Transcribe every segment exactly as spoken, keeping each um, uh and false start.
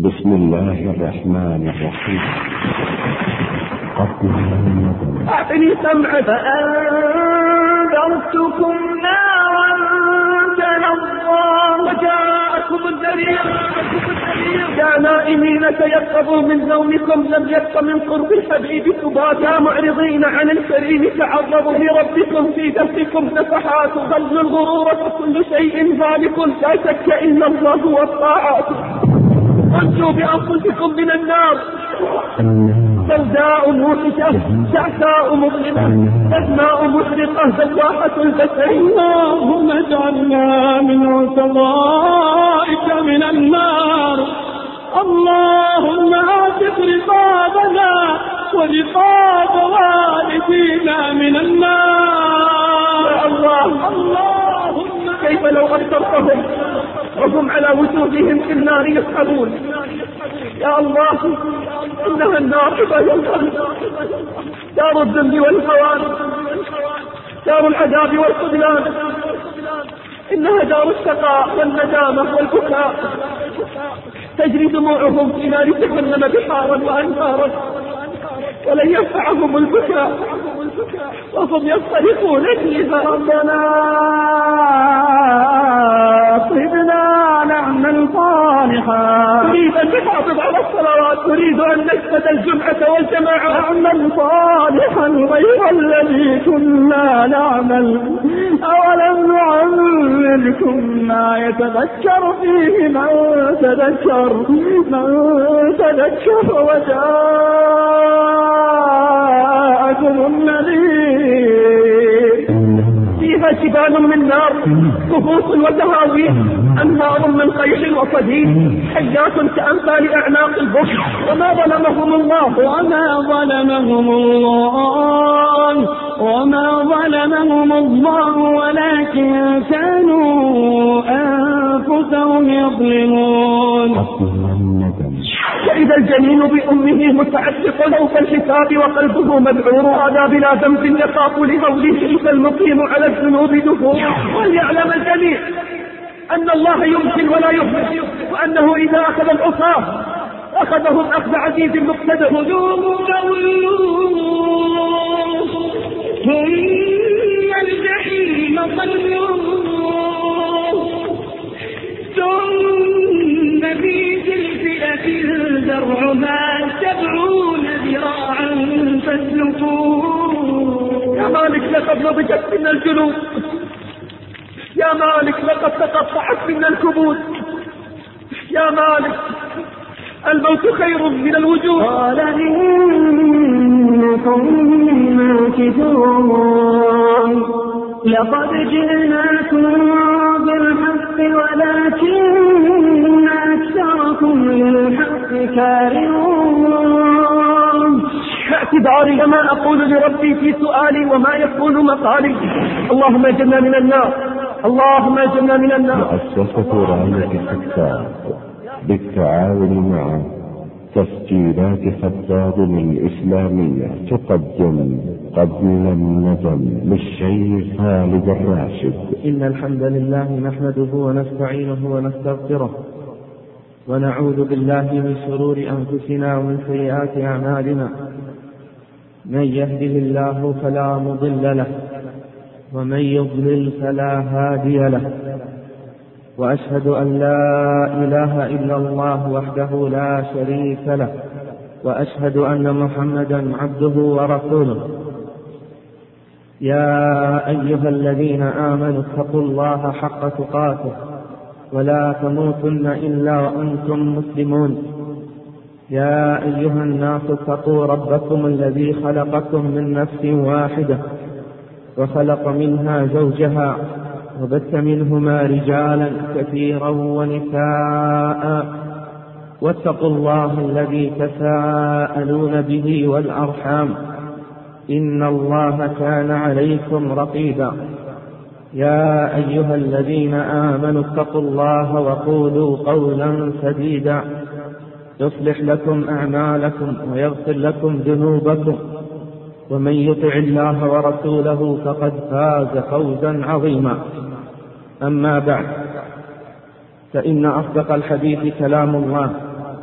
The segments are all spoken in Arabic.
بسم الله الرحمن الرحيم. قبل الندم. أعطني سمعك فأنذرتكم نارا تلظى وجاءكم الذريع يا نائمين تيقظوا من نومكم لم يبق من قرب الحبيب سبات يا معرضين عن الكريم تعرضوا لربكم في دفكم نفحات ظل الغرور فكل شيء هالك لا شك إلا الله والطاعات أنجوا بأنفسكم من النار سوداء موحشة شعثاء مظلمة أسماء محرقة زواحة البشر اللهم اجعلنا من عتقائك من النار اللهم اعتق رقابنا ورقاب والدينا من النار يا الله اللهم كيف لو أبصرتهم وهم على وجوههم في النار يسحبون يا الله إنها النار عباد الله دار الذنب والهوان دار العذاب والخذلان إنها دار الشقاء والندامة والبكاء تجري دموعهم في نار جهنم بحارا وأنهارا ولن ينفعهم البكاء وهم يصطرخون فيها ربنا أصبنا نعمل صالحا نريد أن نحافظ على الصلوات نريد أن نشهد الجمعة والجماعة نعمل صالحا غير الذي كنا نعمل أولم نعملكم ما يتذكر فيه من تذكر من تذكر وجاءكم النذير فيها جبال من نار كهوف وتهاويل أنهار من قيح وصديد حيات كأمثال أعناق البشر وما ظلمهم الله وما ظلمهم الله وما ظلمهم الله ولكن كانوا أنفسهم يظلمون. وإذا الجنين بأمه متعلق سوف الحساب وقلبه مذعور هذا بلا ذنب يخاف لهوله فالمقيم على الذنوب دفور وليعلم الجميع أن الله يمكن ولا يهمل وأنه إذا أخذ العصاة أخذهم أخذ عزيز مقتدر خذوه فغلوه ثم الجحيم صلوه ثم في سلسلة ذرعها سبعون ذراعا فاسلكوه. يا مالك لقد نضجت منا الجنود يا مالك لقد تقطعت منا الكبود يا مالك الموت خير من الوجود. قال إنكم ماكثون لقد جئناكم بالحق ولكن أكثركم للحق كارهون. اعتذاري كما أقول لربي في سؤالي وما يكون مقالي اللهم اجرنا من النار اللهم اجرنا من النار. مؤسسة راية الحكام بالتعاون مع تسجيلات خطاب الإسلامية تقدم قبل الندم للشيخ خالد الراشد. إن الحمد لله نحمده ونستعينه ونستغفره ونعوذ بالله من شرور أنفسنا ومن سيئات أعمالنا من يهده الله فلا مضل له ومن يضلل فلا هادي له وأشهد أن لا إله إلا الله وحده لا شريك له وأشهد أن محمدا عبده ورسوله. يا أيها الذين آمنوا اتقوا الله حق تقاته ولا تموتن إلا وأنتم مسلمون. يا أيها الناس اتقوا ربكم الذي خلقكم من نفس واحدة وخلق منها زوجها وبث منهما رجالا كثيرا ونساء واتقوا الله الذي تساءلون به والأرحام إن الله كان عليكم رقيبا. يا أيها الذين آمنوا اتقوا الله وقولوا قولا سديدا يصلح لكم أعمالكم ويغفر لكم ذنوبكم ومن يطع الله ورسوله فقد فاز فوزا عظيما. أما بعد فإن أصدق الحديث كلام الله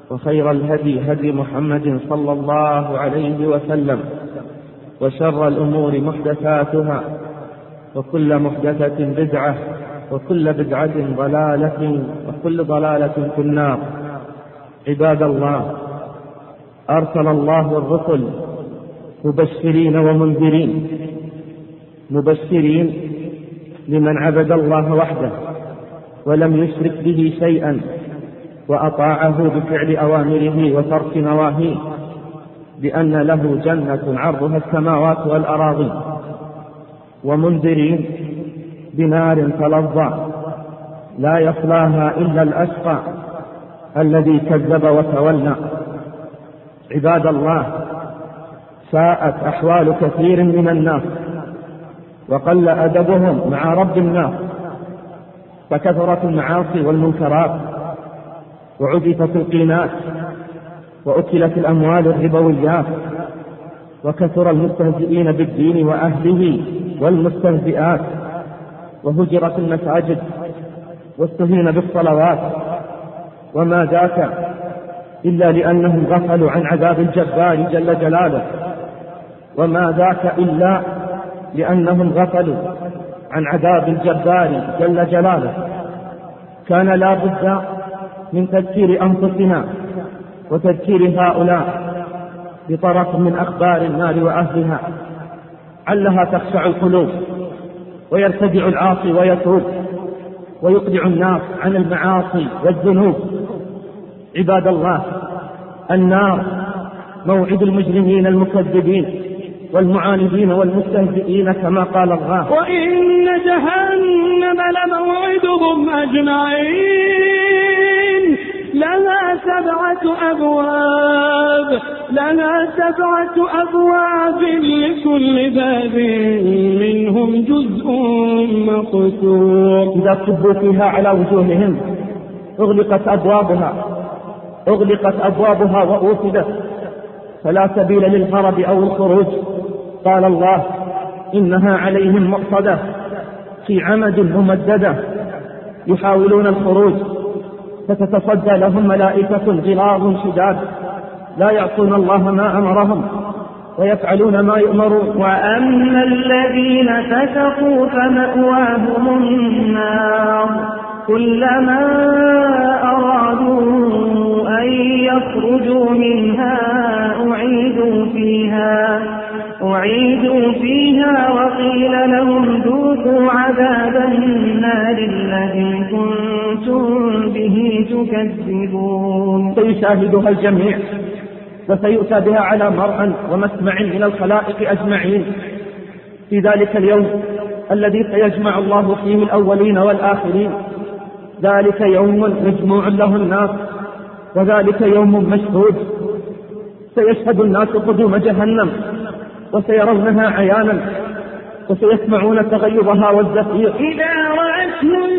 وخير الهدي هدي محمد صلى الله عليه وسلم، وشر الأمور محدثاتها، وكل محدثة بدعة، وكل بدعة ضلالة، وكل ضلالة في النار. عباد الله، أرسل الله الرسل مبشرين ومنذرين، مبشرين لمن عبد الله وحده ولم يشرك به شيئا وأطاعه بفعل أوامره وترك نواهيه، بأن له جنة عرضها السماوات والأراضي، ومنذرين بنار تلظى لا يصلاها إلا الأشقى الذي كذب وتولى. عباد الله، ساءت أحوال كثير من الناس وقل أدبهم مع رب الناس، فكثرت المعاصي والمنكرات، وعزفت القينات، وأكلت الأموال الربويات، وكثر المستهزئين بالدين وأهله والمستهزئات، وهجرت المساجد، واستهين بالصلوات، وما ذاك إلا لأنهم غفلوا عن عذاب الجبار جل جلاله، وما ذاك إلا لأنهم غفلوا عن عذاب الجبار جل جلاله. كان لا بد من تذكير أنفسنا وتذكير هؤلاء بطرف من أخبار النار وأهلها، علها تخشع القلوب ويرتدع العاصي ويتوب ويقلع الناس عن المعاصي والذنوب. عباد الله، النار موعد المجرمين المكذبين والمعاندين والمستهزئين كما قال الله: وإن جهنم لموعدهم أجمعين لها سبعة أبواب لها سبعة أبواب لكل باب منهم جزء مقسوم. إذا كبوا فيها على وجوههم أغلقت أبوابها أغلقت أبوابها وأوصدت، فلا سبيل للهرب أو الخروج. قال الله: إنها عليهم مؤصدة في عمد ممددة، يحاولون الخروج فتتصدى لهم ملائكة غلاظ شداد لا يعصون الله ما أمرهم ويفعلون ما يؤمرون. وأما الذين فسقوا فمأواهم النار كلما أرادوا أن يخرجوا منها أعيدوا فيها أعيدوا فيها وقيل لهم ذوقوا عذاب النار الذي كنتم به تكذبون. سيشاهدها الجميع وسيؤتى بها على مرء ومسمع من الخلائق أجمعين في ذلك اليوم الذي سيجمع الله فيه الأولين والآخرين. ذلك يوم مجموع له الناس، وذلك يوم مشهود، سيشهد الناس قدوم جهنم وسيرونها عيانا وسيسمعون تغيظها والزفير. إذا رأتهم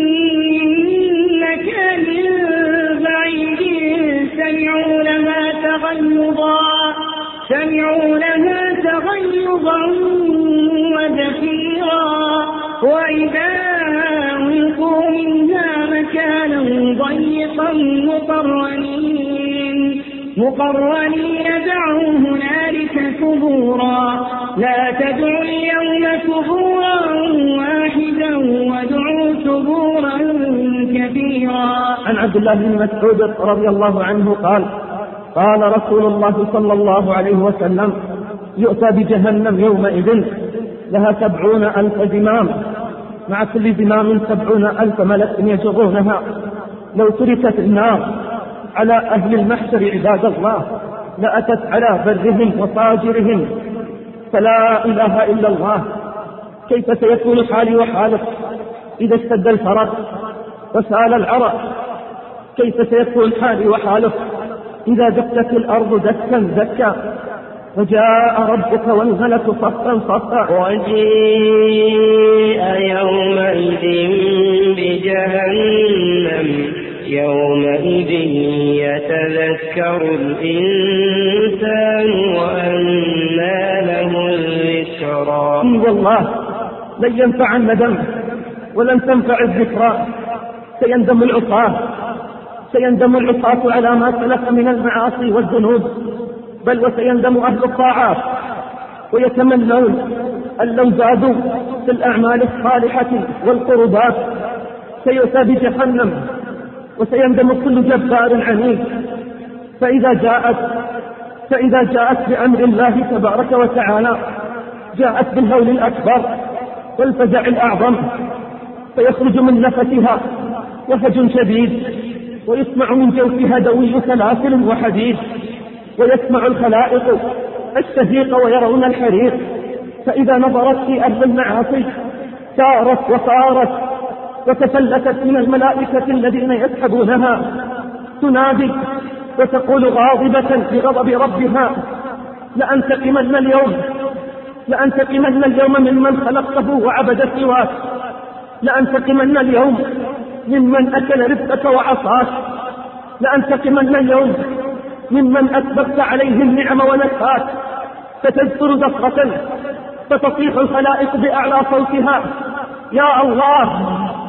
مكان بعيد سمعوا لها تغيظا سمعوا لها تغيظا وزفيرا، وإذا ألقوا منها مكانا ضيقا مقرنين مقرنين دعوا هنالك ثبورا. لا تدعوا اليوم ثبورا واحدا وادعوا ثبورا كثيرا. عن عبد الله بن مسعود رضي الله عنه قال: قال رسول الله صلى الله عليه وسلم: يؤتى بجهنم يومئذ لها سبعون ألف زمام، مع كل زمام سبعون ألف ملك يجرونها. لو تركت النار على أهل المحشر عباد الله لأتت على برهم وفاجرهم، فلا إله إلا الله. كيف سيكون حالي وحالك إذا اشتد الفرق وسال العرق؟ كيف سيكون حالي وحالك إذا دكت الأرض دكا دكا وجاء ربك والملك صفا صفا؟ وجيء يومئذ بجهنم يومئذ يتذكر الإنسان وأنى له الذكرى. والله لن ينفع الندم ولن تنفع الذكرى. سيندم العصاة سيندم العصاة على ما سلف من المعاصي والذنوب، بل وسيندم أهل الطاعات ويتمنون أن لو زادوا في الأعمال الصالحة والقربات سيؤتى بجهنم، وسيندم كل جبار عنيد. فإذا جاءت فإذا جاءت بأمر الله تبارك وتعالى جاءت بالهول الأكبر والفزع الأعظم، فيخرج من نفسها وهج شديد، ويسمع من جوفها دوي سلاسل وحديد، ويسمع الخلائق الشهيق ويرون الحريق. فإذا نظرت في أهل المعاصي سارت وصارت وتفلتت من الملائكة الذين يسحبونها، تنادي وتقول غاضبة بغضب ربها: لأنتقمن اليوم لأنتقمن اليوم ممن خلقته وعبد سواك، لأنتقمن اليوم ممن أكل رزقك وعصاك، لأنتقمن اليوم ممن أسبغت عليه النعم ونساك. فتذكر دفرة فتصيح الخلائق بأعلى صوتها: يا الله.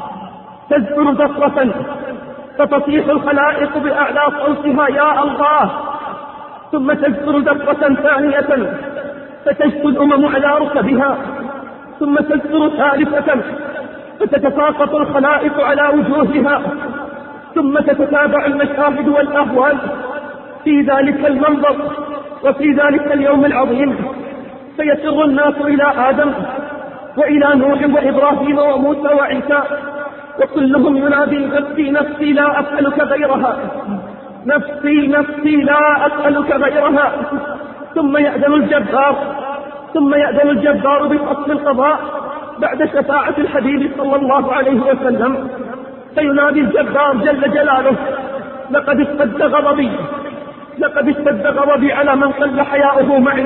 تذكر دفرة فتصيح الخلائق بأعلى صوتها: يا الله. ثم تذكر دفرة ثانية فتشكو الأمم على ركبها، ثم تذكر ثالثة فتتساقط الخلائق على وجوهها، ثم تتتابع المشاهد والأهوال في ذلك المنظر وفي ذلك اليوم العظيم. فيسر الناس إلى آدم وإلى نوح وإبراهيم وموسى وعيسى، وكلهم ينادي: نفسي نفسي لا أسألك غيرها، نفسي نفسي لا أسألك غيرها. ثم يأذن الجبار ثم يأذن الجبار بفصل القضاء بعد شفاعة الحبيب صلى الله عليه وسلم، فينادي الجبار جل جلاله: لقد اشتد غضبي لقد اشتد غضبي على من قل حياؤه معي،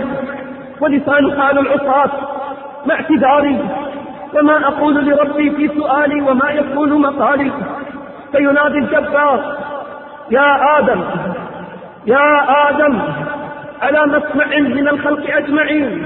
ولسان حال العصاة مع اعتذاري، وما أقول لربي في سؤالي وما يكون مقالي. فينادي الجبار: يا آدم يا آدم على مسمع من الخلق أجمعين،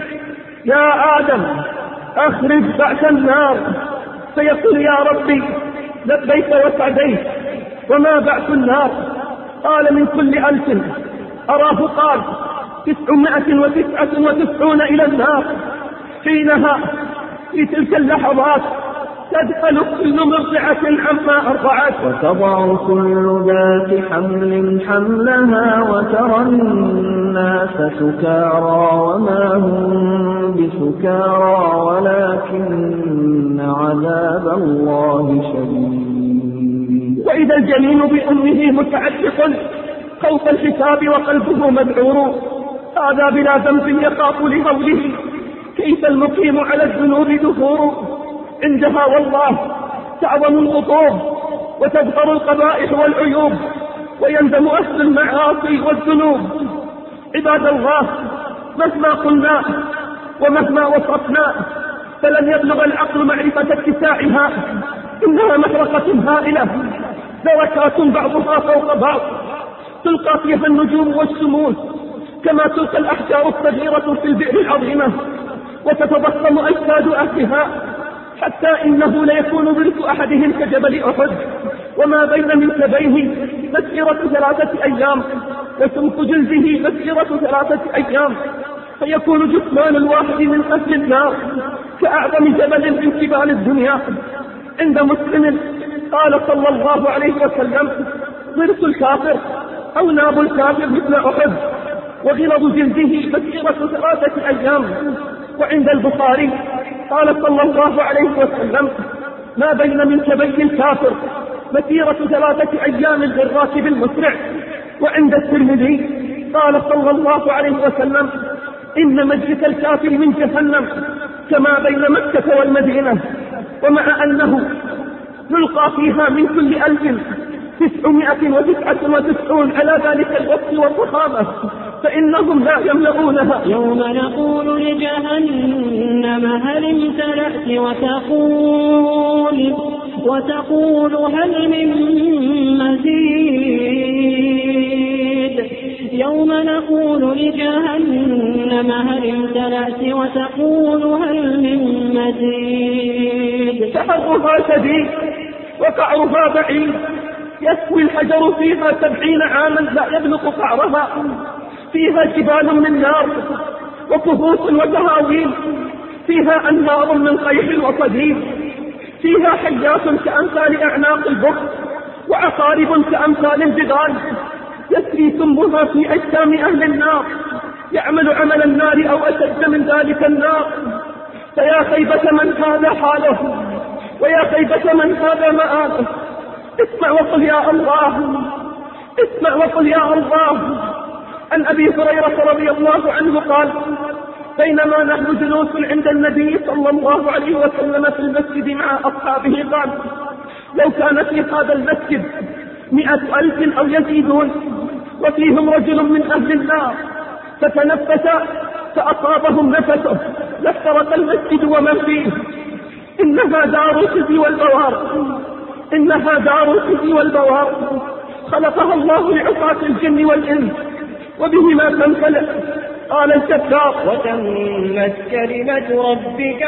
يا آدم أخرج بعث النار. فيقول: يا ربي لبيك وسعديك، وما بعث النار؟ قال: من كل ألف أراه قال تسعمائة وتسعة وتسعون إلى النار. حينها في تلك اللحظات تدخل كل مرضعة عما أرضعت، وتضع كل ذات حمل حملها، وترى الناس سكارى وما هم بسكارى ولكن عذاب الله شديد. وإذا الجنين بأمه متعلق خوف الحساب وقلبه مذعور، هذا بلا ذنب يخاف لهوله، كيف المقيم على الذنوب دثور. عندها والله تعظم الخطوب وتظهر القبائح والعيوب، ويندم أهل المعاصي والذنوب. عباد الله، مهما قلنا ومهما وصفنا فلن يبلغ العقل معرفة اتساعها. إنها محرقة هائلة، دركات بعضها فوق بعض، تلقى فيها النجوم والشموس كما تلقى الأحجار الصغيرة في البئر العظيمة، وتتضخم أجساد أهلها، حتى إنه ليكون ضرس أحدهم كجبل أحد، وما بين منكبيه مسيرة ثلاثة أيام، وسمك جلده مسيرة ثلاثة أيام، فيكون جثمان الواحد من أهل النار كأعظم جبل من جبال الدنيا. عند مسلم قال صلى الله عليه وسلم: ضرس الكافر أو ناب الكافر مثل أحد، وغلظ جلده مسيرة ثلاثة أيام. وعند البخاري قال صلى الله عليه وسلم: ما بين منكبي الكافر مسيرة ثلاثة أيام للراكب المسرع. وعند الترمذي قال صلى الله عليه وسلم: إن مجلس الكافر من جهنم كما بين مكة والمدينة. ومع أنه يلقى فيها من كل ألف تسعمائة وتسعة وتسعون على ذلك الوقت والضخامة، فإنهم لا يملؤونها. يوم نقول لجهنم هل امتلأت وتقول وتقول هل من مزيد. يوم نقول لجهنم هل امتلأت وتقول هل من مزيد. سحرها شديد وقعرها بعيد، يسوي الحجر فيها سبعين عاما لا يبلغ قعرها، فيها جبال من نار وكهوف وتهاويل، فيها أنهار من قيح وصديد، فيها حيات كأمثال أعناق البخت وعقارب كأمثال الجبال، يسري سمها في أجسام أهل النار، يعمل عمل النار أو أشد من ذلك النار. فيا خيبة من هذا حاله، ويا خيبة من هذا مآله. اسمع وقل يا الله، اسمع وقل يا الله. عن أبي هريرة رضي الله عنه قال: بينما نحن جلوس عند النبي صلى الله عليه وسلم في المسجد مع أصحابه قال: لو كان في هذا المسجد مئة ألف أو يزيدون وفيهم رجل من أهل النار فتنفس فأصابهم نفسه لافترق المسجد ومن فيه. إنها دار الخزي والبوار، إنها دار الخزي والبوار، خلقها الله لعصاة الجن والإنس وبهما تنخلق. قال الجبار: وتمت كلمة ربك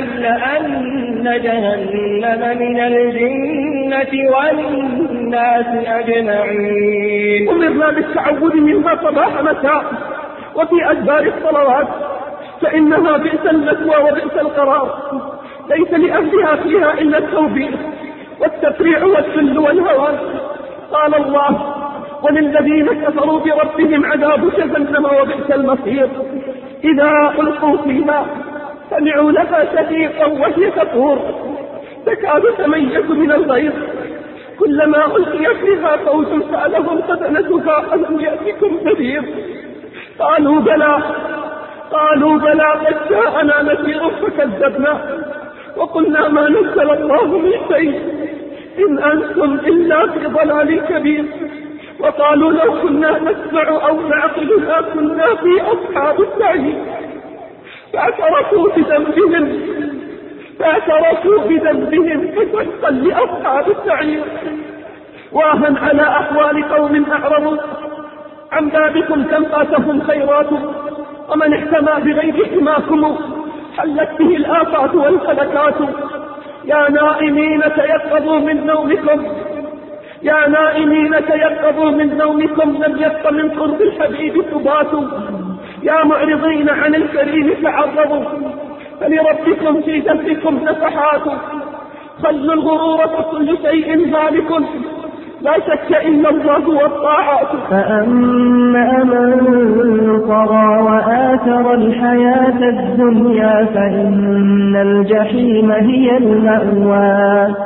لأملأن جهنم من الجنة والناس أجمعين. أمرنا بالتعوذ منها صباح مساء وفي أدبار الصلوات، فإنها بئس المثوى وبئس القرار، ليس لأهلها فيها إلا التوبيخ والتفريع والذل والهوان. قال الله: وللذين كفروا بربهم عذاب جهنم وبئس المصير. إذا ألقوا فيها سمعوا لها شهيقا وهي تفور تكاد تميز من الغيظ، كلما ألقي فيها فوج سألهم خزنتها ألم يأتكم نذير؟ قالوا بلى، قالوا بلى قد جاءنا نذير فكذبنا وقلنا ما نزل الله من شيء إن أنتم إلا في ضلال كبير. وقالوا لو كنا نسمع أو نعقل ما كنا في أصحاب السعير. فاعترفوا بذنبهم فاعترفوا بذنبهم فسحقا لأصحاب السعير. واها على أحوال قوم أعرضوا عن بابكم كم فاتهم خيرات، ومن احتمى بغير حماكم حلت به الآفات والفلكات. يا نائمين تيقظوا من نومكم، يا نائمين تيقظوا من نومكم، لم يبق من قرب الحبيب ثبات. يا معرضين عن الكريم تعرضوا، فلربكم في ذنبكم نفحات. خلوا الغرور فكل شيء هالك، لا شك إلا الله والطاعات. فأما من طغى وآثر الحياة الدنيا فإن الجحيم هي المأوى.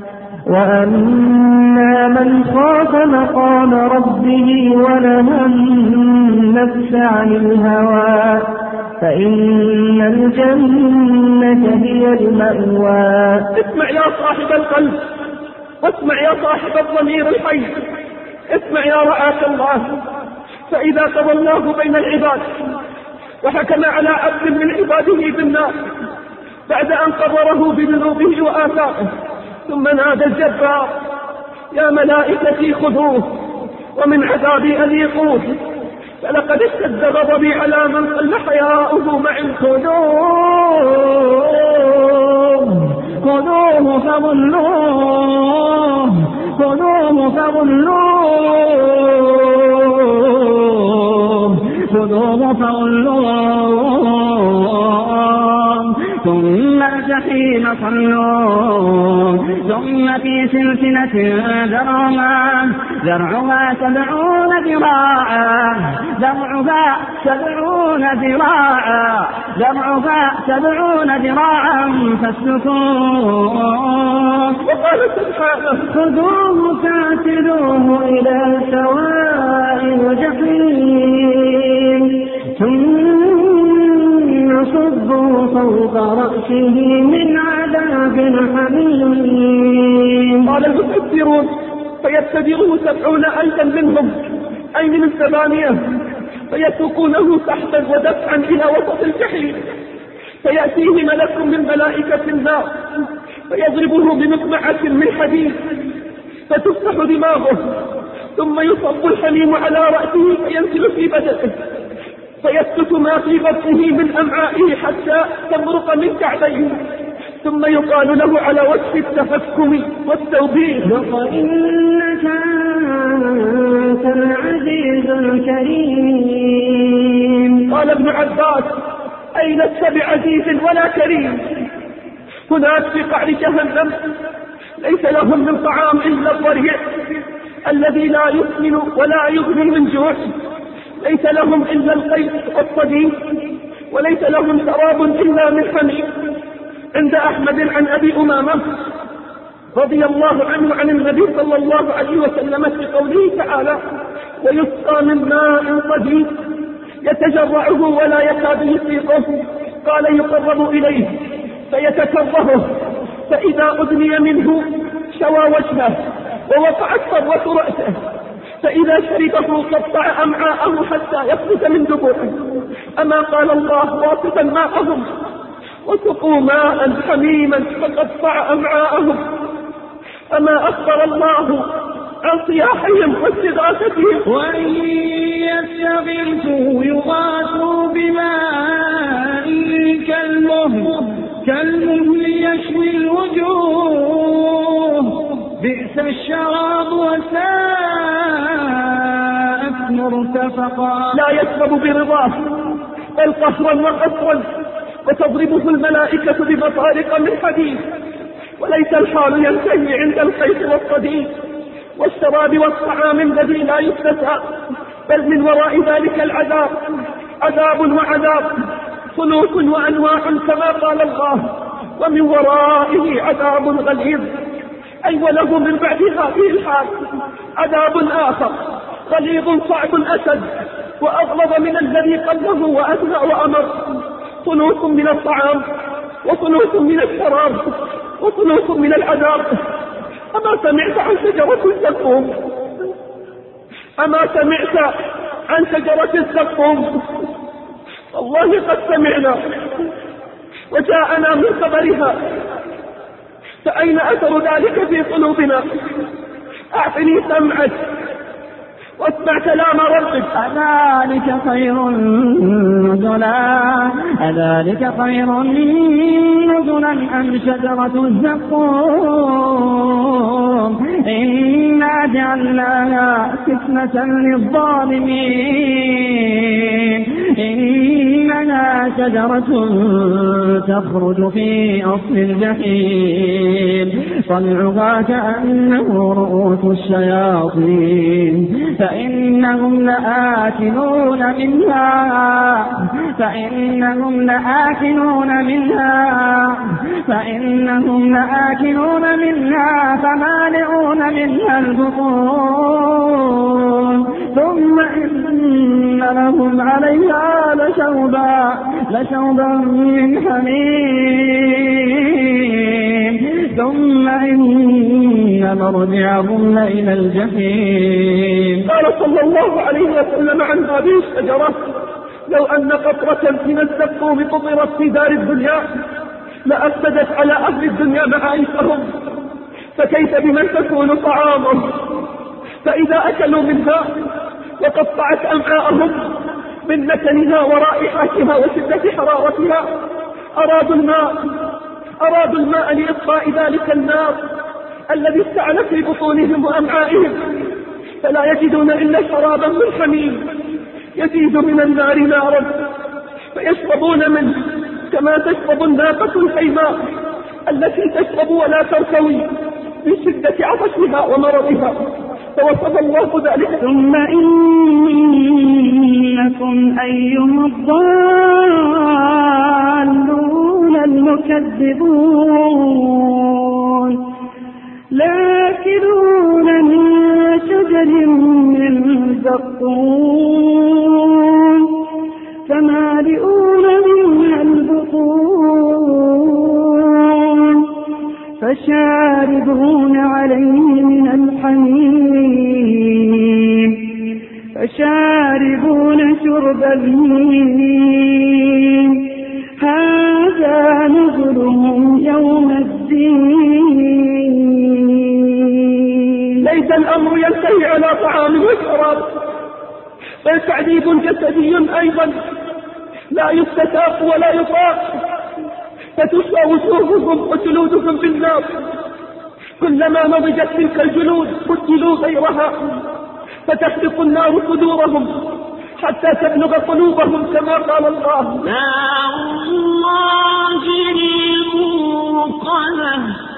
وأما من خاف مقام ربه ونهى النفس عن الهوى فإن الجنة هي المأوى. اسمع يا صاحب القلب، واسمع يا صاحب الضمير الحي، اسمع يا رعاة الله. فإذا قضى الله بين العباد وحكم على عبد من عباده بالنار بعد أن قرره بذنوبه وآثاره، ثم نادى الجبار: يا ملائكتي خذوه ومن عذابي أذيقوه، فلقد اشتد غضبي على من قل حياؤه معي. خذوه خذوه فغلوه خذوه فغلوه خذوه فغلوه ثم الجحيم صلوه ثم في سلسلة ذرعها ذرعها سبعون ذراعا ذرعها سبعون ذراعا ذرعها سبعون ذراعا فاسلكوه. وقال سبحانه: خذوه فاعتلوه إلى سواء الجحيم ثم صبوا فوق رأسه من عذاب الحميم. قال المفسرون: فيتبعه سبعون ألفا منهم، أي من الثمانية، فيسوقونه سحبا ودفعا إلى وسط الجحيم، فيأتيه ملك من ملائكة النار فيضربه بمقمعة من حديد فتفتح دماغه، ثم يصب الحميم على رأسه فينزل في بدنه، فيسكت ما في بطنه من أمعائه حتى تمرق من كعبيه، ثم يقال له على وجه التحكم والتوبيخ: ذق إنك أنت العزيز الكريم. قال ابن عباس: أي لست بعزيز ولا كريم. هناك في قعر جهنم ليس لهم من طعام إلا الضريع الذي لا يسمن ولا يغني من جوع، ليس لهم إلا القيء والصديد، وليس لهم شراب إلا من حميم. عند أحمد عن أبي أمامة رضي الله عنه عن النبي صلى الله عليه وسلم في قوله تعالى: ويسقى من ماء صديد يتجرعه ولا يكاد يسيقه، قال: يقرب إليه فيتكرهه، فإذا أدني منه شوى وجهه ووقعت صبوة رأسه، فإذا شربه قطع أمعاءه حتى يخرج من دبره. أما قال الله واصفا ماءهم: وسقوا ماء حميما فقطع أمعاءهم. أما أخبر الله عن صياحهم واستغاثتهم: وإن يستغيثوا يغاثوا بماء كالمهل كالمهل يشوي الوجوه، بئس الشراب وساءت مرتفقا. لا يشرب برضاه بل قهرا وقسرا، وتضربه الملائكة بمطارق من حديد. وليس الحال ينتهي عند الخيط والصديد والشراب والطعام الذي لا يفتسى، بل من وراء ذلك العذاب عذاب وعذاب، خلوق وأنواع كما قال الله: ومن ورائه عذاب غليظ. أي وله من بعد هذه الحال عذاب آخر غليظ صعب أسد وأغلظ من الذي قبله وأسمع وأمر. خلوق من الطعام وخلوق من الشراب وخلوق من العذاب. أما سمعت عن شجرة الزقوم؟ أما سمعت عن شجرة الزقوم؟ والله قد سمعنا وجاءنا من خبرها، فأين أثر ذلك في قلوبنا؟ أعطني سمعك واسمع كلام ربك. أذلك خير نزلا أذلك خير نزلا أم شجرة الزقوم إنا جعلناها فتنة للظالمين إنها شجرة تخرج في أصل الجحيم طلعها كأنه رؤوس الشياطين فإنهم لآكلون منها فإنهم لآكلون منها فإنهم لآكلون منها فمالئون منها البطون ثم إن لهم عليها لشوبا لشوبا من حميم ثم إن مرجعهم لإلى الجحيم. قال صلى الله عليه وسلم عن هذه الشجرة: لو أن قطرة من الزقوم قطرت في دار الدنيا لأفسدت على أهل الدنيا معايشهم، فكيف بمن تكون طعامهم؟ فإذا أكلوا منها وقطعت أمعاءهم من نتنها ورائحتها وشدة حرارتها أرادوا الماء أرادوا الماء لإطفاء ذلك النار الذي اشتعل في بطونهم وأمعائهم، فلا يجدون إلا شرابا من حميم يزيد من النار نارا، فيشربون منه كما تشرب الناقة الحيماء التي تشرب ولا ترتوي من شدة عطشها ومرضها. فوصف الله ذلك: ثم إنكم أيها الضالون المكذبون لآكلون من شجر من زقوم فمالئون منها البطون فشاربون عليه من الحميم فشاربون شرب الهيم هذا نزلهم يوم الدين. ليس الأمر ينتهي على طعام وشراب، بل تعذيب جسدي أيضا لا يستساق ولا يطاق. فتسوى وجوههم وجلودهم بالنار، كلما نضجت تلك الجلود بدلوا غيرها فتحرق النار صدورهم حتى تبلغ قلوبهم كما قال الله: نار الله الموقدة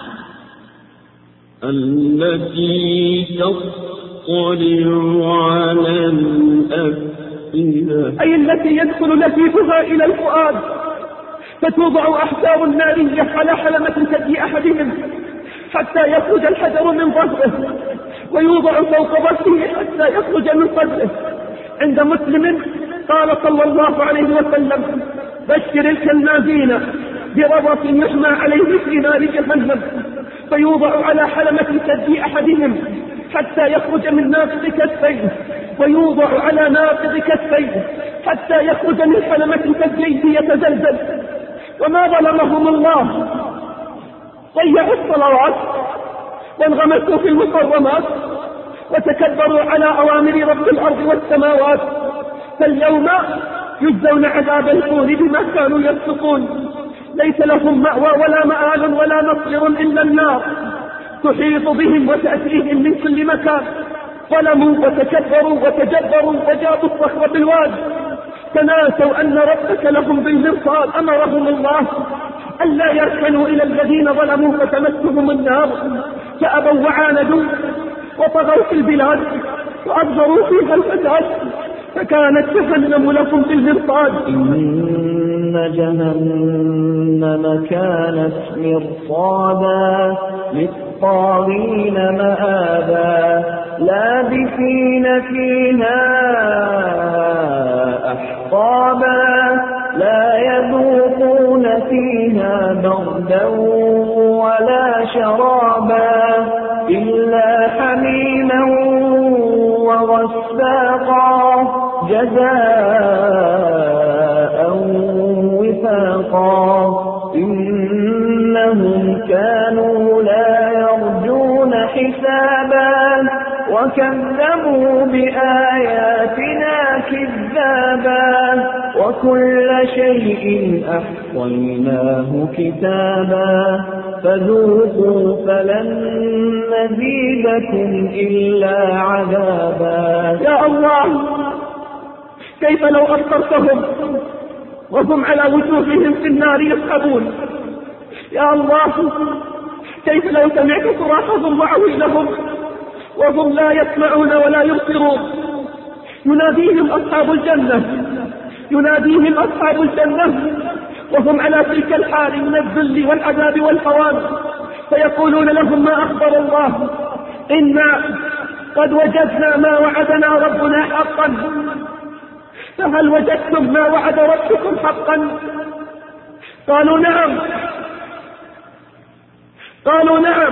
التي تطلع على الأفئدة، أي التي يدخل لهيبها إلى الفؤاد، فتوضع أحجار نارية على حلمة ثدي أحدهم حتى يخرج الحجر من ظهره، ويوضع فوق ظهره حتى يخرج من صدره. عند مسلم قال صلى الله عليه وسلم: بشر الكنازين بربط يحمى عليه في نار جهنم، فيوضع على حلمة ثدي أحدهم حتى يخرج من ناقض كفيه، ويوضع على ناقض كفيه حتى يخرج من حلمة ثديه يتزلزل. وما ظلمهم الله، ضيعوا الصلوات وانغمسوا في المحرمات وتكبروا على أوامر رب الأرض والسماوات، فاليوم يجزون عذاب الهون بما كانوا يفسقون. ليس لهم مأوى ولا مآل ولا نصير إلا النار تحيط بهم وتأتيهم من كل مكان. ظلموا وتكبروا وتجبروا وجابوا الصخر بالواد، تناسوا أن ربك لهم بالمرصاد. أمرهم الله ألا يركنوا إلى الذين ظلموا فتمسهم النار، فأبوا وعاندوا وطغوا في البلاد وأبصروا فيها الفساد، فكانت جهنم لكم بالمرصاد. إن جهنم كانت مرصادا للطاغين مآبا لابثين فيها أحقابا لا يذوقون فيها بردا ولا شرابا إلا حميما وغساقا جزاء وفاقا إنهم كانوا لا يرجون حسابا وكذبوا بآياتنا كذابا وكل شيء أحصيناه كتابا فذوقوا فلن نزيدكم إلا عذابا. يا الله، كيف لو أبصرتهم وهم على وجوههم في النار يسحبون؟ يا الله، كيف لو سمعت صراخهم وعويلهم وهم لا يسمعون ولا يبصرون؟ يناديهم أصحاب الجنة يناديهم أصحاب الجنة وهم على تلك الحال من الذل والعذاب والهوان، فيقولون لهم ما أخبر الله: إنا قد وجدنا ما وعدنا ربنا حقا، فهل وجدتم ما وعد ربكم حقا؟ قالوا نعم قالوا نعم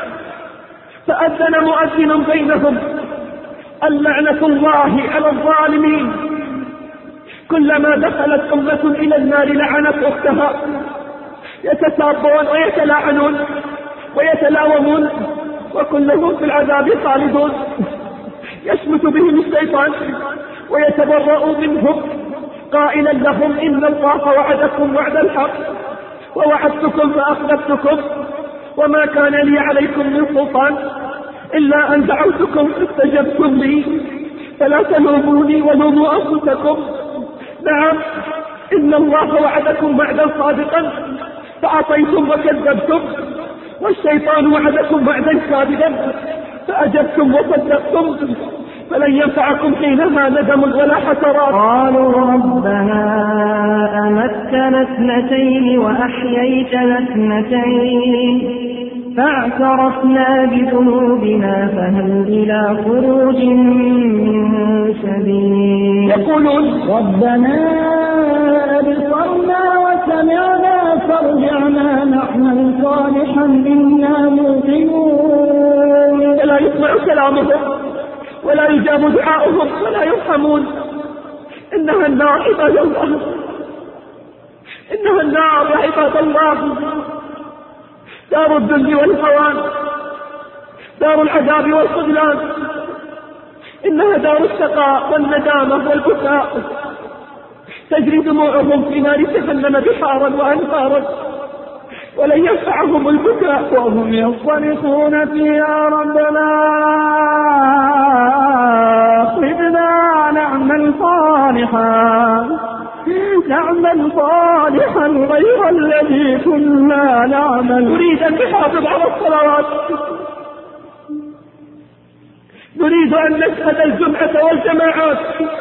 فأذن مؤذن بينهم: اللعنة الله على الظالمين. كلما دخلت أمة إلى النار لعنت أختها، يتسابون ويتلاعنون ويتلاومون وكلهم في العذاب خالدون. يشمت بهم الشيطان ويتبرأ منهم قائلا لهم: إن الله وعدكم وعد الحق ووعدتكم فأخلفتكم وما كان لي عليكم من سلطان إلا أن دعوتكم فاستجبتم لي فلا تلوموني ولوموا أنفسكم. نعم، إن الله وعدكم وعدا صادقا فأعطيتم وكذبتم، والشيطان وعدكم وعدا كاذبا فأجبتم وصدقتم، فلن ينفعكم حينما ندم ولا حسرات. قالوا ربنا أمتنا اثنتين وأحييتنا اثنتين فاعترفنا بذنوبنا فهل إلى خروج من سبيل. يقولون ربنا أبصرنا وسمعنا فارجعنا نعمل صالحا إنا موقنون. لا يسمع كلامهم ولا يجاب دعاؤهم ولا يرحمون. إنها النار عباد الله، إنها النار يا عباد الله، دار الذل والهوان، دار العذاب والخذلان، إنها دار الشقاء والندامة والبكاء. تجري دموعهم في نار جهنم بحارا وأنهارا ولن ينفعهم البكاء وهم يصطرخون فيها ربنا أخرجنا نعمل صالحا نعمل صالحا غير الذي كنا نعمل. نريد أن نحافظ على الصلوات، نريد أن نشهد الجمعة والجماعات.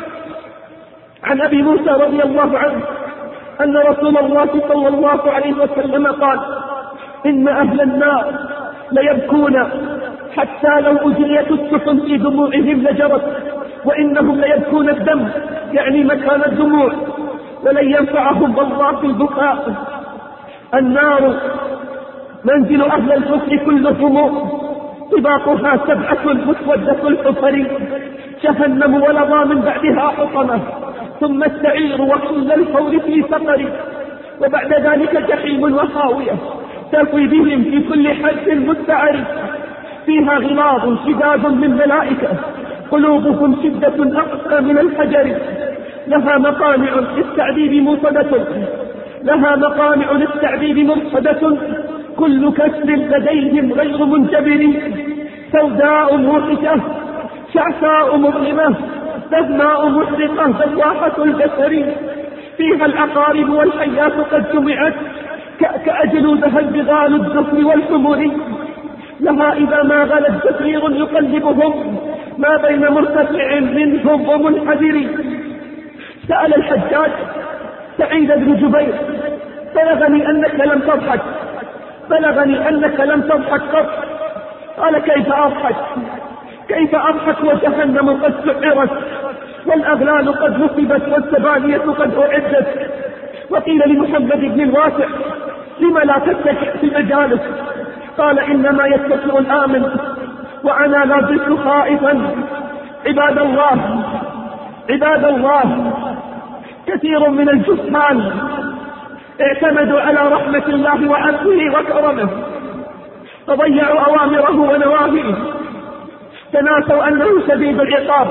عن أبي موسى رضي الله عنه أن رسول الله صلى الله عليه وسلم قال: إن أهل النار ليبكون حتى لو أجريت السفن في دموعهم لجرت، وإنهم ليبكون الدم يعني مكان الدموع، ولن ينفعهم والله في البكاء. النار منزل أهل الكفر كلهم، طباقها سبعة مسودة الحفر، جهنم ولظى من بعدها حطمة، ثم السعير وكل الحور في سقر، وبعد ذلك جحيم وخاوية تلقي بهم في كل حد مستعر، فيها غلاظ شداد من ملائكة قلوبهم شدة أقسى من الحجر، لها مقامع للتعذيب موصدة لها مقامع للتعذيب مرصدة، كل كسر لديهم غير منجبر، سوداء موحشة شعثاء مظلمة سهماء محرقة زواحة البشر، فيها العقارب والحيات قد جمعت كأجلودها البغال الزفر والحمر، لها إذا ما غلت زفير يقلبهم ما بين مرتفع منهم ومنحدر. سأل الحجاج سعيد بن جبير: بلغني أنك لم تضحك بلغني أنك لم تضحك قط. قال: كيف أضحك كيف أضحك وجهنم قد سعرت والأغلال قد نصبت والسبانية قد أعدت. وقيل لمحمد بن الواسع: لم لا تتكئ في المجالس؟ قال: إنما يتكئ الآمن وأنا لا زلت خائفا. عباد الله عباد الله كثير من الجهال اعتمدوا على رحمة الله وعفوه وكرمه، فضيعوا أوامره ونواهيه، تناسوا أنه شديد العقاب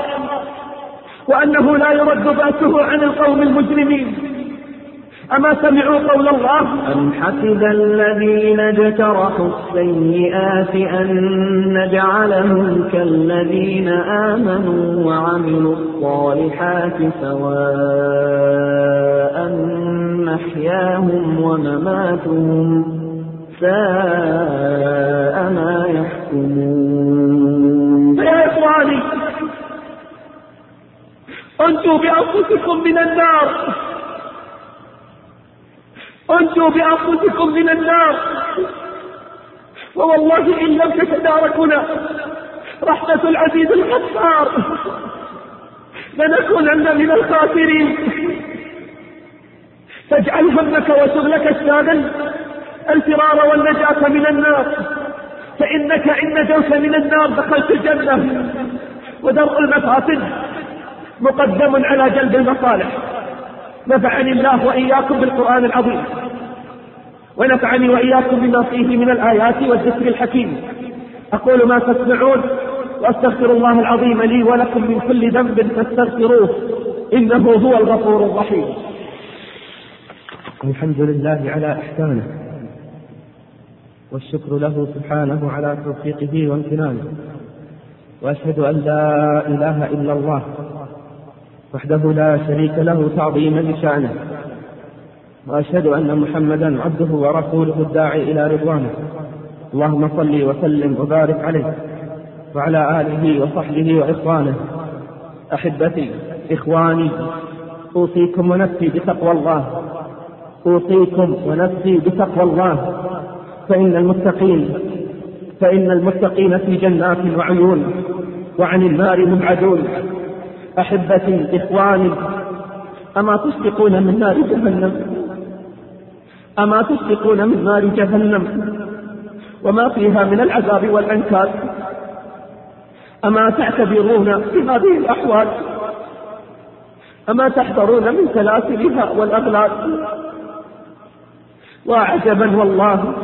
وأنه لا يرد بأسه عن القوم المجرمين. أما سمعوا قول الله: أم حسب الذين اجترحوا السيئات أن نجعلهم كالذين آمنوا وعملوا الصالحات سواء محياهم ومماتهم ساء ما يحكمون. يا إخواني، أنتوا بأنفسكم من النار أنتوا بأنفسكم من النار، ووالله إن لم تتداركنا رحمة العزيز الغفار لنكونن من الخاسرين. فاجعل همك وشغلك الشاغل الفرار والنجاة من النار، فإنك إن نجوت من النار دخلت الجنة، ودرء المفاسد مقدم على جلب المصالح. نفعني الله وإياكم بالقرآن العظيم، ونفعني وإياكم بما فيه من الآيات والذكر الحكيم. أقول ما تسمعون وأستغفر الله العظيم لي ولكم من كل ذنب فاستغفروه إنه هو الغفور الرحيم. الحمد لله على إحسانه، والشكر له سبحانه على توفيقه وامتنانه، وأشهد أن لا إله إلا الله وحده لا شريك له تعظيما لشأنه، وأشهد أن محمدا عبده ورسوله الداعي إلى رضوانه. اللهم صل وسلم وبارك عليه وعلى آله وصحبه وإخوانه. أحبتي إخواني، أوصيكم ونفسي بتقوى الله أوصيكم ونفسي بتقوى الله فإن المتقين فإن المتقين في جنات وعيون وعن النار مبعدون. أحبتي إخواني، أما تشفقون من نار جهنم أما تشفقون من نار جهنم وما فيها من العذاب والأنكال؟ أما تعتبرون بهذه الأحوال؟ أما تحذرون من سلاسلها والأغلال؟ وعجبا والله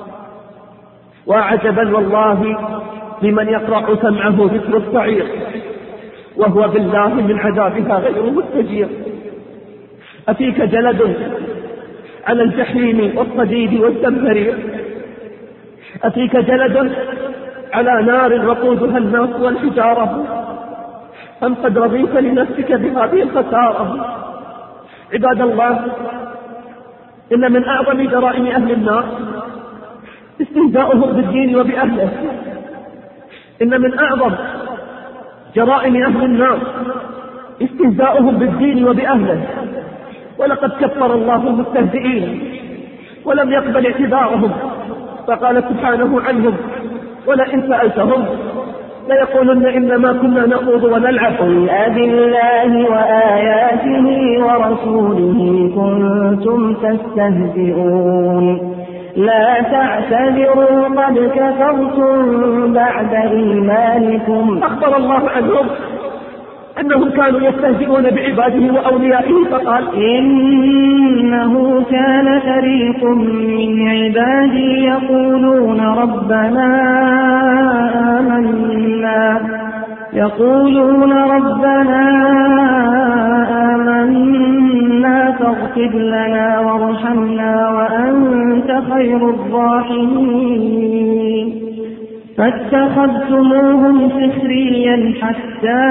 وعجبا والله لمن يقرع سمعه ذكر السعير وهو بالله من عذابها غير مستجير. أفيك جلد على الجحيم والصديد والزمهرير. أفيك جلد على نار وقودها الناس والحجارة، أم قد رضيت لنفسك بهذه الخسارة؟ عباد الله، إن من أعظم جرائم أهل النار استهزاؤهم بالدين وبأهله. إن من أعظم جرائم أهل النار استهزاؤهم بالدين وبأهله، ولقد كفر الله المستهزئين ولم يقبل اعتذارهم، فقال سبحانه عنهم: ولئن سألتهم ليقولن إنما كنا نخوض ونلعب. قل أبالله وآياته ورسوله كنتم تستهزئون لا تعتذروا قد كفرتم بعد إيمانكم. أخبر الله عنهم أنهم كانوا يستهزئون بعباده وأوليائه، فقال: إنه كان فريق من عبادي يقولون ربنا آمنا يقولون ربنا آمنا فاغفر لنا وارحمنا وأنت خير الراحمين فاتخذتموهم سخريا حتى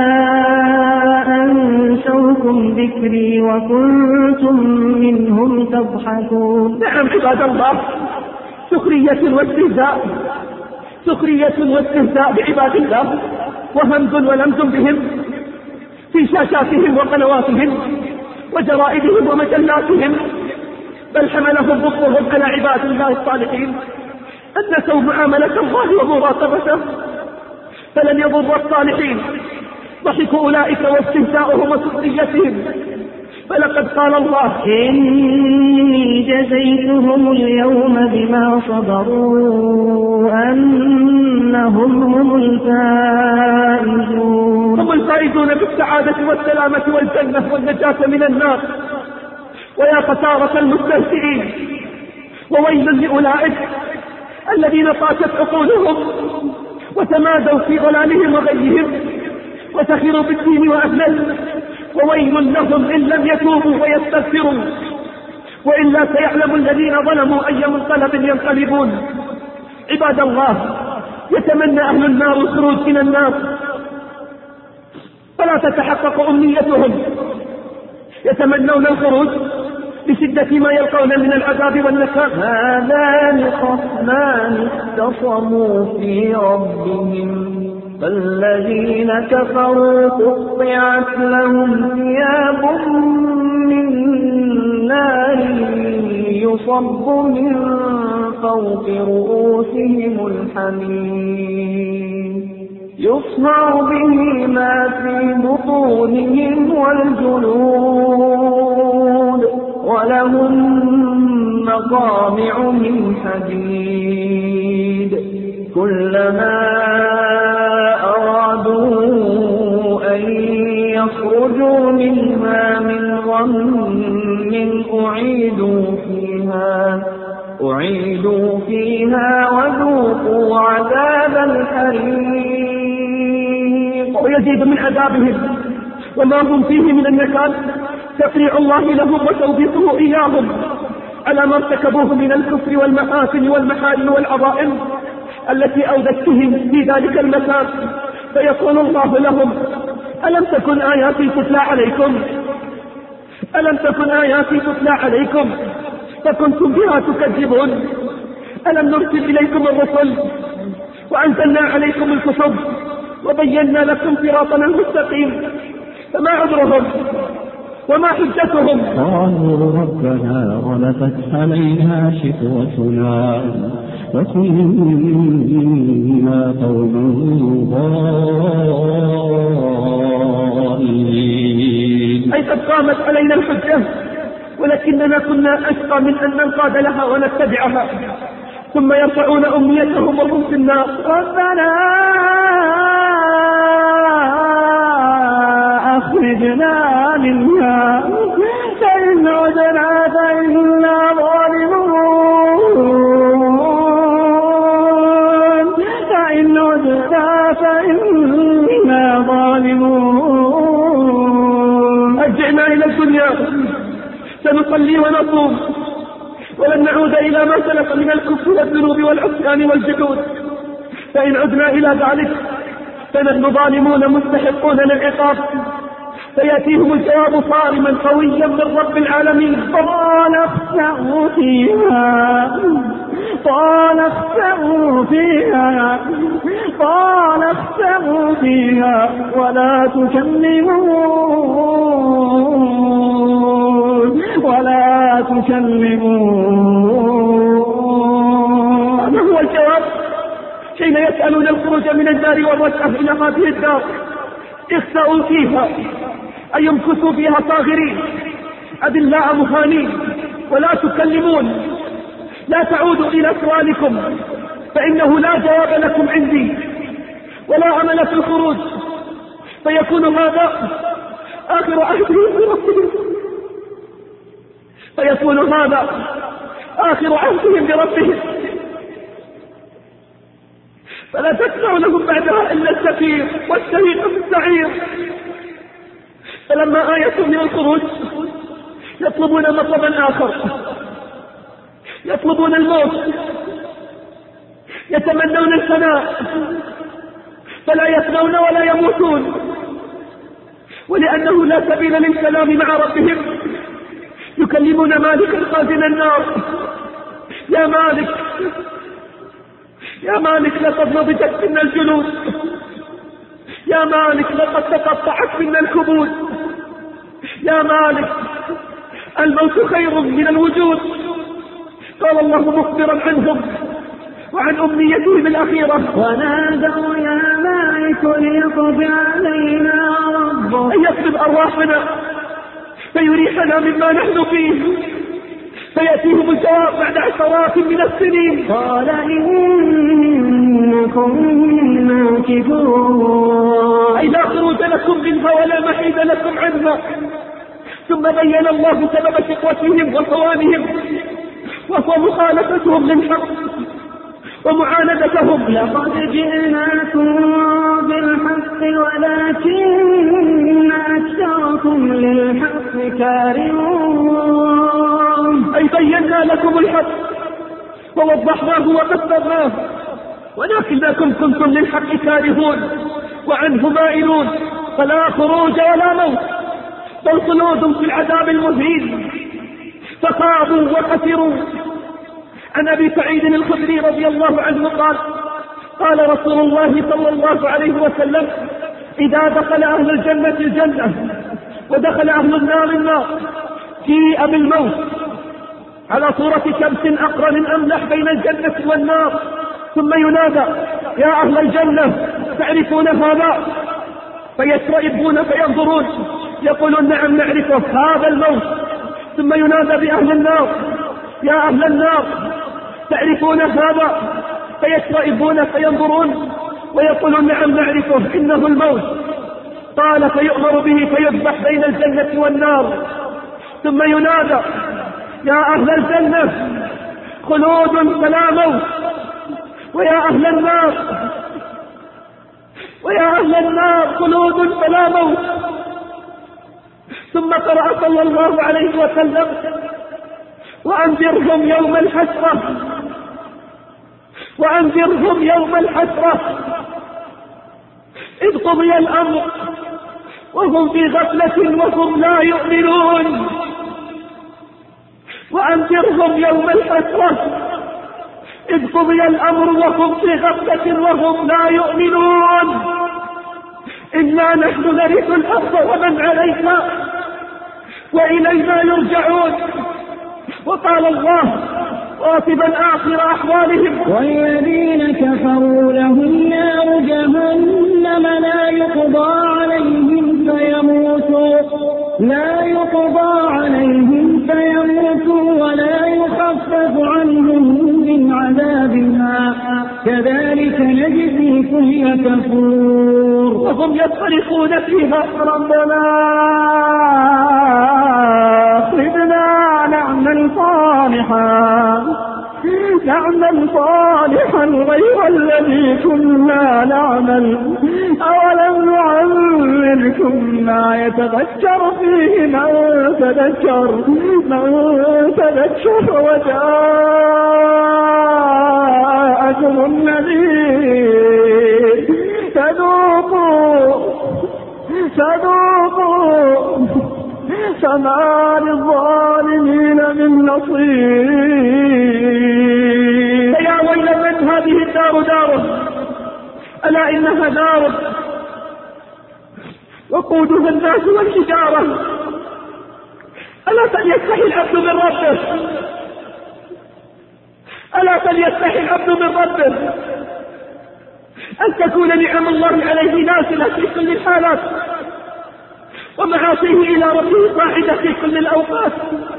أنسوكم ذكري وكنتم منهم تضحكون. نعم عباد الله، سخرية واستهزاء سخرية واستهزاء بعباد الله، وهمز ولمز بهم في شاشاتهم وقنواتهم وجرائدهم ومجلاتهم، بل حملهم بغضهم على عباد الله الصالحين أن نسوا معاملة الله ومراقبته فلن يضر الصالحين. ضحكوا أولئك واستهزاؤهم وسخريتهم، فلقد قال الله: إني جزيتهم اليوم بما صبروا أنهم هم الفائزون. هم الفائزون بالسعادة والسلامة والجنة والنجاة من النار. ويا خسارة المستهزئين، وويل لأولئك الذين طاشت عقولهم وتمادوا في ضلالهم وغيهم وسخروا بالدين وأهله، وويل لهم إن لم يتوبوا ويستغفروا، وإلا سيعلم الذين ظلموا أي منقلب ينقلبون. عباد الله، يتمنى أهل النار الخروج من النار فلا تتحقق أمنيتهم، يتمنون الخروج بشدة ما يلقون من العذاب والنكال. هذان خصمان اختصموا في ربهم فالذين كفروا قطعت لهم ثياب من نار يصب من فوق رؤوسهم الحميم يصنع به ما في بطونهم والجلود ولهم مقامع من حديد كلما أرادوا أن يخرجوا منها من غم أعيدوا فيها أعيدوا فيها وذوقوا عذاب الحريق. ويزيد من عذابهم وما هم فيه من النكال تفريع الله لهم وتوبيخه إياهم على ما ارتكبوه من الكفر والمآثم والمحارم والعظائم التي أودتهم في ذلك المكان. فيقول الله لهم: ألم تكن آياتي تتلى عليكم ألم تكن آياتي تتلى عليكم فكنتم بها تكذبون؟ ألم نرسل إليكم الرسل وأنزلنا عليكم الكتب وبينا لكم صراطنا المستقيم؟ فما عذرهم وما حجتهم؟ قالوا ربنا غلبت علينا شقوتنا وكنا قوما ضالين. أي قد قامت علينا الحجة ولكننا كنا أشقى من أن ننقاد لها ونتبعها، ثم يرفعون أمنيتهم وهم في النار. ربنا أخرجنا منها فإن عدنا فإنا ظالمون فإن عدنا فإنا ظالمون. أرجعنا إلى الدنيا سنصلي ونصوم ولن نعود إلى ما سلف من الكفر والذنوب والعصيان والجحود. فإن عدنا إلى ذلك فنحن ظالمون مستحقون للعقاب. فيأتيهم الجواب صارما قويا من رب العالمين. قال اخسئوا فيها قال اخسئوا فيها قال اخسئوا فيها ولا تكلمون ولا تكلمون. هذا هو الجواب حين يسألون الخروج من النار والرجعة إلى هذه الدار. اخسئوا فيها أي يمكثوا فيها صاغرين أذلاء مهانين، ولا تكلمون، لا تعودوا إلى سؤالكم فإنه لا جواب لكم عندي ولا أمل في الخروج. فيكون هذا آخر عهدهم بربهم فيكون هذا آخر عهدهم بربهم فلا تسمع لهم بعدها إلا الزفير والشهيق في السعير. فلما آية من الخروج يطلبون مطلبا آخر، يطلبون الموت، يتمنون الفناء فلا يفنون ولا يموتون. ولأنه لا سبيل للكلام مع ربهم يكلمون مالك خازن النار: يا مالك يا مالك لقد نضجت منا الجلود، يا مالك لقد تقطعت منا الكبود، يا مالك الموت خير من الوجود. قال الله مخبرا عنهم وعن أمنيتهم الأخيرة: ونادوا يا مالك ليقضي علينا ربك أن يقبض أرواحنا فيريحنا مما نحن فيه. فيأتيهم الجواب بعد عشرات من السنين: قال إنكم ماكثون، أي لا خروج لكم منها ولا محيد لكم عنها. ثم بين الله سبب شقوتهم وصوانهم وهو مخالفتهم للحق ومعاندتهم. لقد جئناكم بالحق ولكن أكثركم للحق كارهون، أي بينا لكم الحق ووضحناه وقصرناه ولكنكم كنتم للحق كارهون وعنه مائلون. فلا خروج ولا موت بل خلود في العذاب المهين. فخابوا وخسروا. عن أبي سعيد الخدري رضي الله عنه قال: قال رسول الله صلى الله عليه وسلم: إذا دخل أهل الجنة الجنة ودخل أهل النار النار جيء بالموت على صورة شمس أقرن أملح بين الجنة والنار، ثم ينادى: يا أهل الجنة تعرفون هذا؟ فيشرئبون فينظرون يقولون: نعم نعرفه، هذا الموت. ثم ينادى بأهل النار: يا أهل النار تعرفون هذا؟ فيشرئبون فينظرون ويقولون: نعم نعرفه، إنه الموت. قال: فيؤمر به فيذبح بين الجنة والنار. ثم ينادى: يا أهل الجنة خلود فلا موت، ويا أهل النار ويا أهل النار خلود فلا موت. ثم قرأ صلى الله عليه وسلم: وأنذرهم يوم الحسرة وأنذرهم يوم الحسرة إذ قضي الأمر وهم في غفلة وهم لا يؤمنون. وأنذرهم يوم الحسرة إذ قضي الأمر وهم في غفلة وهم لا يؤمنون. إنا نحن نرث الأرض ومن عليها وإلينا يرجعون. وقال الله واصبا آخر أحوالهم: والذين كفروا لهم نار جهنم لا يقضى عليهم فيموتوا لا يقضى عليهم فيموتوا ولا يخفف عنهم من عذابها كذلك نجزي كل كفور. وهم يصرخون فيها: ربنا أخرجنا نعمل صالحا نعمل صالحا غير الذي كنا نعمل أولم نعمركم ما يتذكر فيه من تذكر من تذكر وجاءكم النذير فذوقوا فذوقوا فما للظالمين من نصير. يا ويل من هذه الدار داره، ألا إنها دار وقودها الناس والحجارة. ألا فليستحي العبد من ربه، ألا فليستحي العبد من ربه أن تكون نعم الله عليه نازلة في كل الحالات، ومعاصيه إلى ربه صاعدة في كل الأوقات.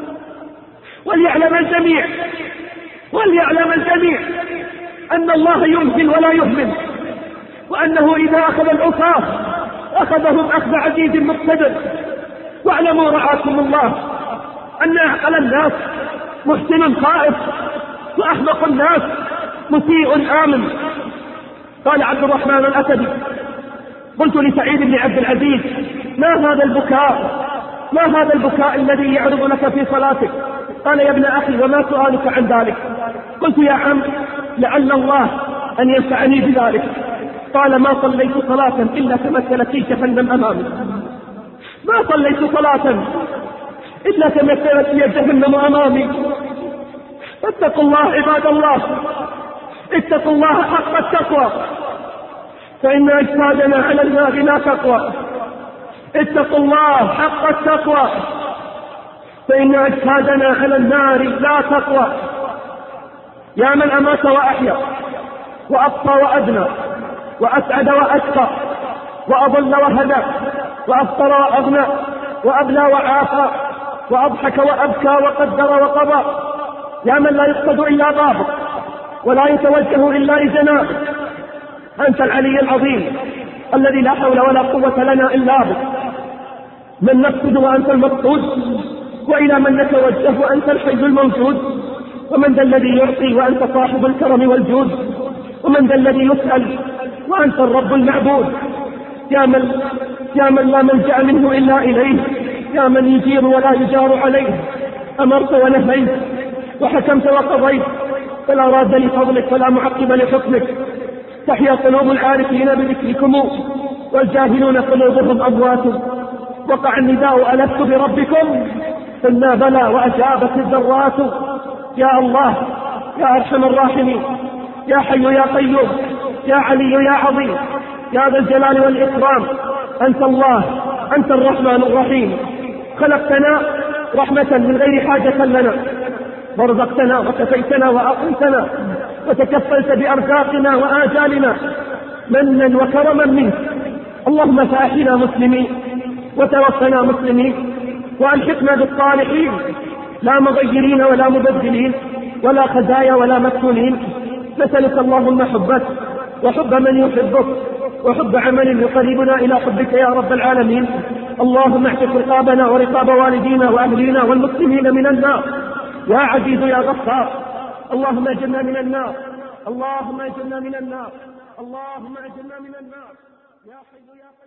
وليعلم الجميع وليعلم الجميع أن الله يمهل ولا يهمل، وأنه إذا أخذ العصاة أخذهم أخذ عزيز مقتدر. واعلموا رعاكم الله أن أعقل الناس محسن خائف، وأحمق الناس مسيء آمن. قال عبد الرحمن الأسدي: قلت لسعيد بن عبد العزيز: ما هذا البكاء ما هذا البكاء الذي يعرض لك في صلاتك؟ قال: يا ابن أخي، وما سؤالك عن ذلك؟ قلت: يا عم، لعل الله أن ينفعني بذلك. قال: ما صليت صلاة إلا تمثلت لي جهنم أمامي، ما صليت صلاة إلا تمثلت لي جهنم أمامي. اتقوا الله عباد الله، اتقوا الله حق التقوى، فإن أجسادنا على النار لا تقوى. اتقوا الله حق التقوى، فإن أجسادنا على النار لا تقوى. يا من أمات وأحيا، وأبقى وأدنى، وأسعد وأشقى، وأضل وهدى، وأفطر وأغنى، وأبلى وعافى، وأضحك وأبكى، وقدر وقضى. يا من لا يقصد إلا بابك، ولا يتوجه إلا لجنابك. أنت العلي العظيم الذي لا حول ولا قوة لنا إلا بك. من نقصد وأنت المقصود، وإلى من نتوجه وأنت الحي الموجود. ومن ذا الذي يعطي وأنت صاحب الكرم والجود؟ ومن ذا الذي يسأل وأنت الرب المعبود؟ يا من يا من لا ملجأ منه إلا إليه، يا من يجير ولا يجار عليه. أمرت ونهيت وحكمت وقضيت، فلا راد لفضلك ولا معقب لحكمك. تحيا قلوب العارفين بذكركم، والجاهلون قلوبهم أموات. وقع النداء: ألست بربكم؟ قلنا بلى وأجابت الذرات. يا الله، يا أرحم الراحمين، يا حي يا قيوم، يا علي يا عظيم، يا ذا الجلال والإكرام. أنت الله، أنت الرحمن الرحيم. خلقتنا رحمة من غير حاجة لنا، ورزقتنا وكفيتنا وأقمتنا، وتكفلت بأرزاقنا وآجالنا منا وكرما منك. اللهم فأحينا مسلمين، وتوفنا مسلمين، وألحقنا بالصالحين، لا مغيرين ولا مبدلين، ولا خزايا ولا مفتونين. نسألك اللهم حبك، وحب من يحبك، وحب عمل يقربنا إلى حبك يا رب العالمين. اللهم اعتق رقابنا ورقاب والدينا وأهلينا والمسلمين من النار يا عزيز يا غفار. اللهم اجرنا من النار، اللهم اجرنا من النار، اللهم اجرنا من النار يا حي يا قيوم.